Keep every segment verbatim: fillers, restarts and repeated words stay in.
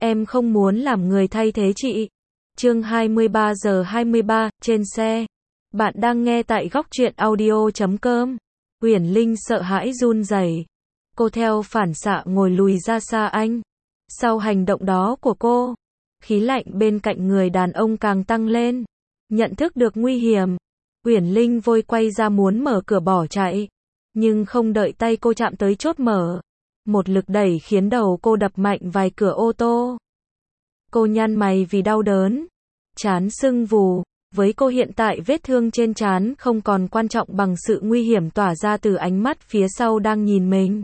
Em không muốn làm người thay thế chị. Chương hai mươi ba giờ hai mươi ba, trên xe. Bạn đang nghe tại góc truyện audio chấm com. Uyển Linh sợ hãi run rẩy. Cô theo phản xạ ngồi lùi ra xa anh. Sau hành động đó của cô, khí lạnh bên cạnh người đàn ông càng tăng lên. Nhận thức được nguy hiểm, Uyển Linh vội quay ra muốn mở cửa bỏ chạy. Nhưng không đợi tay cô chạm tới chốt mở. Một lực đẩy khiến đầu cô đập mạnh vài cửa ô tô. Cô nhăn mày vì đau đớn. Trán sưng vù. Với cô hiện tại vết thương trên trán không còn quan trọng bằng sự nguy hiểm tỏa ra từ ánh mắt phía sau đang nhìn mình.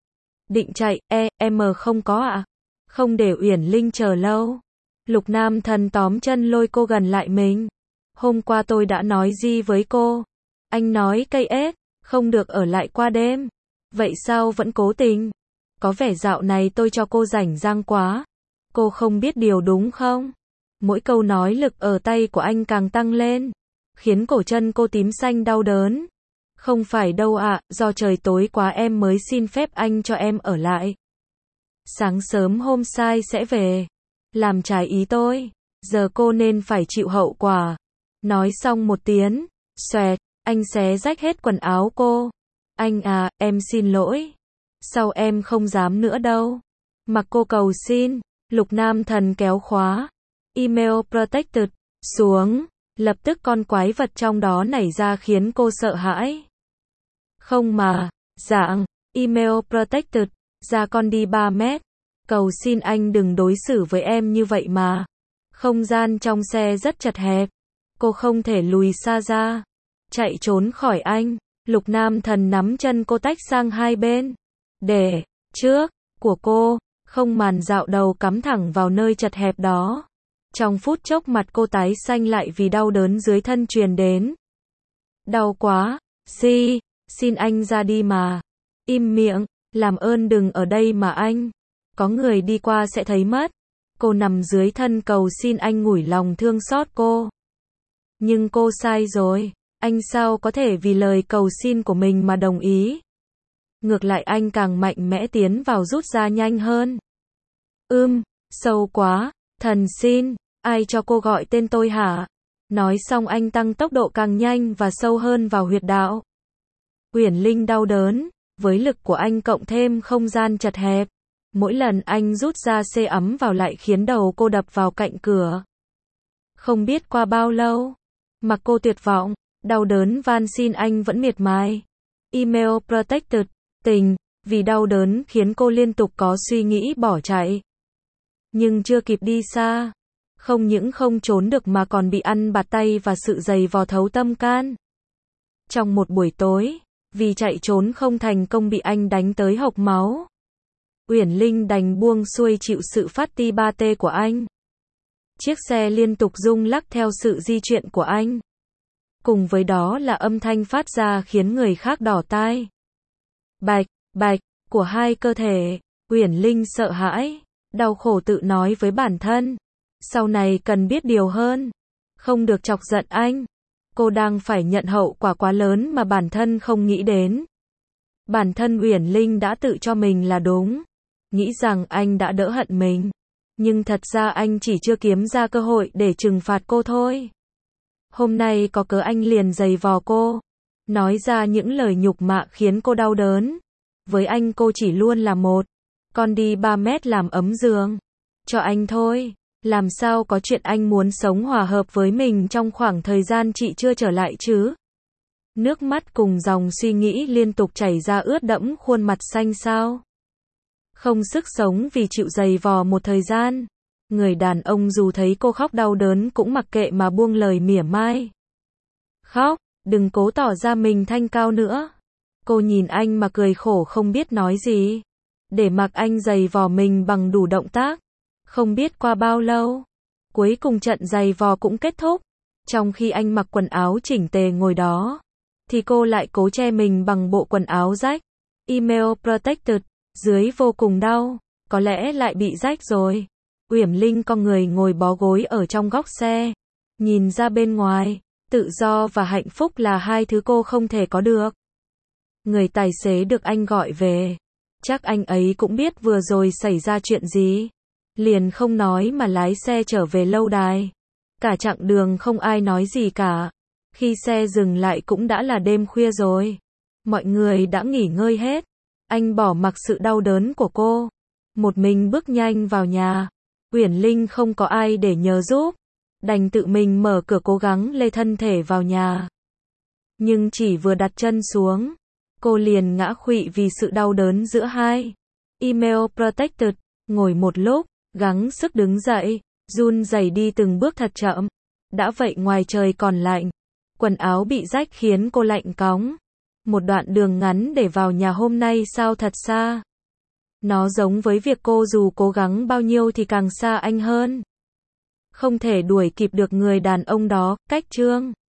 Định chạy, e, em không có ạ. À? Không để Uyển Linh chờ lâu. Lục Nam Thần tóm chân lôi cô gần lại mình. Hôm qua tôi đã nói gì với cô? Anh nói cây ếch, không được ở lại qua đêm. Vậy sao vẫn cố tình? Có vẻ dạo này tôi cho cô rảnh rang quá. Cô không biết điều đúng không? Mỗi câu nói lực ở tay của anh càng tăng lên, khiến cổ chân cô tím xanh đau đớn. Không phải đâu ạ, à, do trời tối quá em mới xin phép anh cho em ở lại. Sáng sớm hôm sai sẽ về. Làm trái ý tôi. Giờ cô nên phải chịu hậu quả. Nói xong một tiếng, xoẹt, anh xé rách hết quần áo cô. Anh à, em xin lỗi. Sau em không dám nữa đâu. Mặc cô cầu xin. Lục Nam Thần kéo khóa Email Protected xuống. Lập tức con quái vật trong đó nảy ra khiến cô sợ hãi. Không mà, dạng, Email Protected, ra con đi ba mét. Cầu xin anh đừng đối xử với em như vậy mà. Không gian trong xe rất chật hẹp. Cô không thể lùi xa ra. Chạy trốn khỏi anh. Lục Nam Thần nắm chân cô tách sang hai bên. Để, trước, của cô, không màn dạo đầu cắm thẳng vào nơi chật hẹp đó. Trong phút chốc mặt cô tái xanh lại vì đau đớn dưới thân truyền đến. Đau quá, si, xin anh ra đi mà. Im miệng, làm ơn đừng ở đây mà anh. Có người đi qua sẽ thấy mất. Cô nằm dưới thân cầu xin anh ngủi lòng thương xót cô. Nhưng cô sai rồi. Anh sao có thể vì lời cầu xin của mình mà đồng ý. Ngược lại anh càng mạnh mẽ tiến vào rút ra nhanh hơn. Ưm, sâu quá, thần xin, ai cho cô gọi tên tôi hả? Nói xong anh tăng tốc độ càng nhanh và sâu hơn vào huyệt đạo. Uyển Linh đau đớn, với lực của anh cộng thêm không gian chật hẹp. Mỗi lần anh rút ra xê ấm vào lại khiến đầu cô đập vào cạnh cửa. Không biết qua bao lâu, mặc cô tuyệt vọng, đau đớn van xin anh vẫn miệt mài. Email Protected, tình, vì đau đớn khiến cô liên tục có suy nghĩ bỏ chạy. Nhưng chưa kịp đi xa, không những không trốn được mà còn bị ăn bạt tay và sự giày vò thấu tâm can. Trong một buổi tối, vì chạy trốn không thành công bị anh đánh tới hộc máu. Uyển Linh đành buông xuôi chịu sự phát ti ba tê của anh. Chiếc xe liên tục rung lắc theo sự di chuyển của anh. Cùng với đó là âm thanh phát ra khiến người khác đỏ tai. Bạch, bạch, của hai cơ thể. Uyển Linh sợ hãi, đau khổ tự nói với bản thân. Sau này cần biết điều hơn. Không được chọc giận anh. Cô đang phải nhận hậu quả quá lớn mà bản thân không nghĩ đến. Bản thân Uyển Linh đã tự cho mình là đúng. Nghĩ rằng anh đã đỡ hận mình. Nhưng thật ra anh chỉ chưa kiếm ra cơ hội để trừng phạt cô thôi. Hôm nay có cớ anh liền giày vò cô. Nói ra những lời nhục mạ khiến cô đau đớn. Với anh cô chỉ luôn là một. Con đi ba mét làm ấm giường. Cho anh thôi. Làm sao có chuyện anh muốn sống hòa hợp với mình trong khoảng thời gian chị chưa trở lại chứ? Nước mắt cùng dòng suy nghĩ liên tục chảy ra ướt đẫm khuôn mặt xanh xao. Không sức sống vì chịu giày vò một thời gian. Người đàn ông dù thấy cô khóc đau đớn cũng mặc kệ mà buông lời mỉa mai. Khóc, đừng cố tỏ ra mình thanh cao nữa. Cô nhìn anh mà cười khổ không biết nói gì. Để mặc anh giày vò mình bằng đủ động tác. Không biết qua bao lâu. Cuối cùng trận giày vò cũng kết thúc. Trong khi anh mặc quần áo chỉnh tề ngồi đó. Thì cô lại cố che mình bằng bộ quần áo rách. Email Protected. Dưới vô cùng đau. Có lẽ lại bị rách rồi. Uyển Linh con người ngồi bó gối ở trong góc xe. Nhìn ra bên ngoài. Tự do và hạnh phúc là hai thứ cô không thể có được. Người tài xế được anh gọi về. Chắc anh ấy cũng biết vừa rồi xảy ra chuyện gì. Liền không nói mà lái xe trở về lâu đài. Cả chặng đường không ai nói gì cả. Khi xe dừng lại cũng đã là đêm khuya rồi. Mọi người đã nghỉ ngơi hết. Anh bỏ mặc sự đau đớn của cô. Một mình bước nhanh vào nhà. Uyển Linh không có ai để nhờ giúp. Đành tự mình mở cửa cố gắng lê thân thể vào nhà. Nhưng chỉ vừa đặt chân xuống, cô liền ngã khuỵu vì sự đau đớn giữa hai. Email protected. Ngồi một lúc, gắng sức đứng dậy, run rẩy đi từng bước thật chậm. Đã vậy ngoài trời còn lạnh. Quần áo bị rách khiến cô lạnh cóng. Một đoạn đường ngắn để vào nhà hôm nay sao thật xa. Nó giống với việc cô dù cố gắng bao nhiêu thì càng xa anh hơn. Không thể đuổi kịp được người đàn ông đó, cách Trương